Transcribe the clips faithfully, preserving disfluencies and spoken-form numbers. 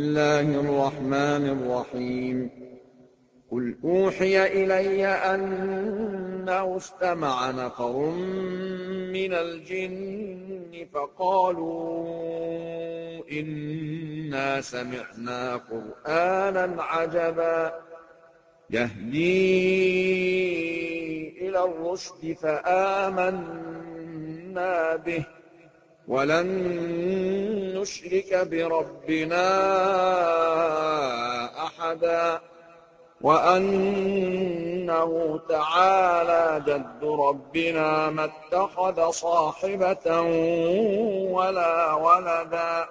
الله الرحمن الرحيم قل أوحي إلي أنه استمع نفر من الجن فقالوا إنا سمعنا قرآنا عجبا يهدي إلى الرشد فآمنا به ولن نشرك بربنا أحدا وأنه تعالى جد ربنا ما اتخذ صاحبة ولا ولدا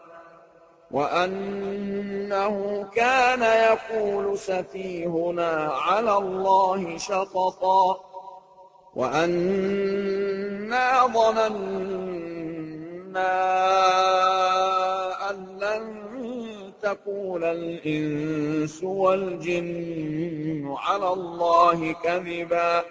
وأنه كان يقول سفيهنا على الله شططا وأنا ظننا أن لن تقول الإنس والجن على الله كذبا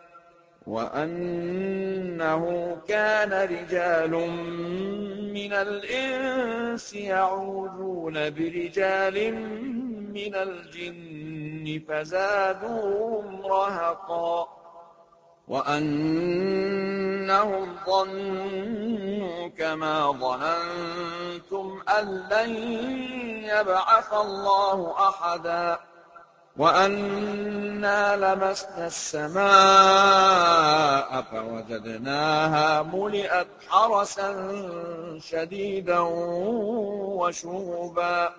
وأنه كان رجال من الإنس يعوذون برجال من الجن فزادوهم رهقا وأنهم ظنوا كما ظننتم أن لن يبعث الله أحدا وأنا لمسنا السماء فوجدناها ملئت حرسا شديدا وشهبا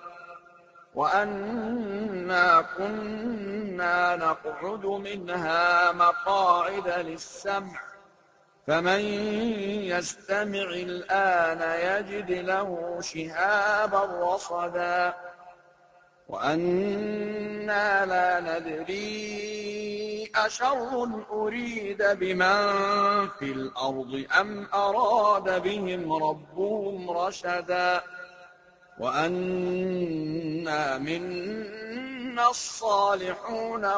وأنا كنا نقعد منها مقاعد للسمع فمن يستمع الآن يجد له شهابا رصدا وأنا لا ندري أشر أريد بمن في الأرض أم أراد بهم ربهم رشدا وأنا منا الصالحون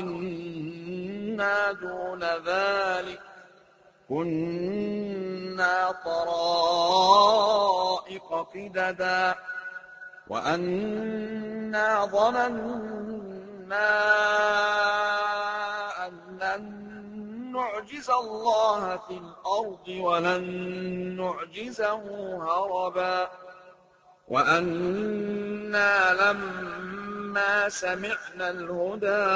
ومنا دون ذلك كنا طرائق قددا وأنا ظننا أن لن نعجز الله في الأرض ولن نعجزه هربا وأنا لما سمعنا الهدى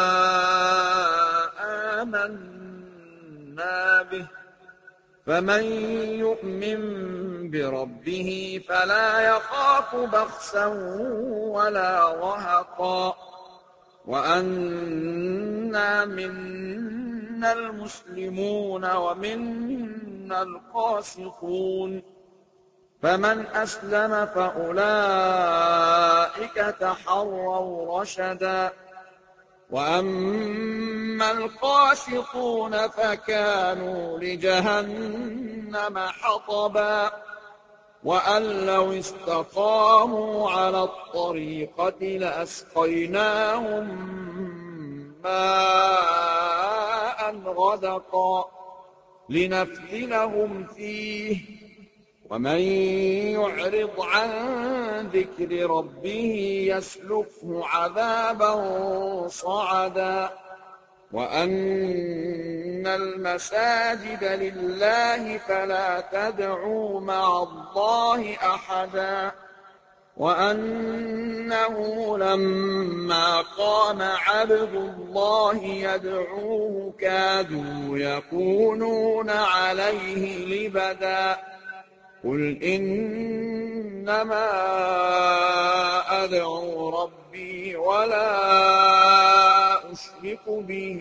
آمنا به فمن يؤمن بربه فلا يخاف بخسا ولا رهقا وأنا منا المسلمون ومنا القاسطون فمن أسلم فأولئك تحروا رشدا وأما القاسطون فكانوا لجهنم حطبا وأن لو استقاموا على الطريقة لأسقيناهم ماء غدقا لنفتنهم فيه ومن يعرض عن ذكر ربه يسلكه عذابا صعدا وأن المساجد لله فلا تدعوا مع الله أحدا وأنه لما قام عبد الله يدعوه كادوا يكونون عليه لبدا قل إنما أدعو ربي ولا أشرك به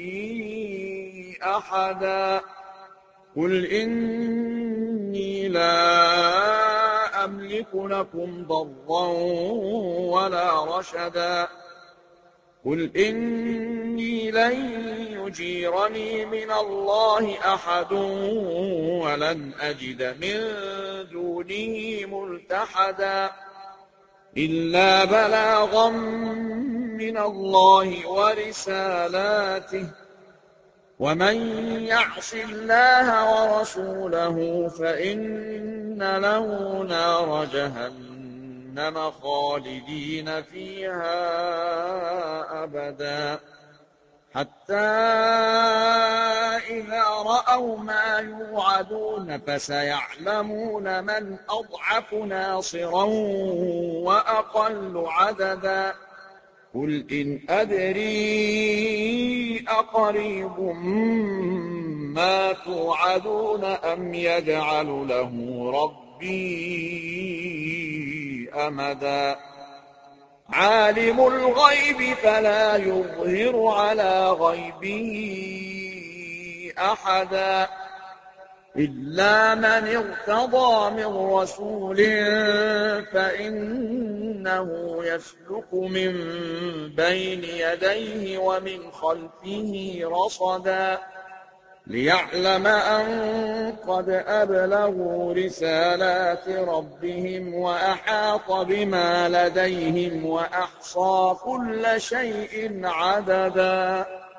أحدا قل إني لا أملك لكم ضرا ولا رشدا قل إني لن يجيرني من الله أحد ولن أجد من دونه ملتحدا إلا بلاغا من الله ورسالاته ومن يعص الله ورسوله فإن له نار جهنم جهنم خالدين فيها أبدا حتى إذا رأوا ما يوعدون فسيعلمون من أضعف ناصرا وأقل عددا قل إن أدري أقريب ما توعدون أم يجعل له ربي أمدا عالم الغيب فلا يظهر على غيبه أحدا إلا من ارتضى من رسول فإنه يسلك من بين يديه ومن خلفه رصدا ليعلم أن قد أبلغوا رسالات ربهم وأحاط بما لديهم وأحصى كل شيء عددا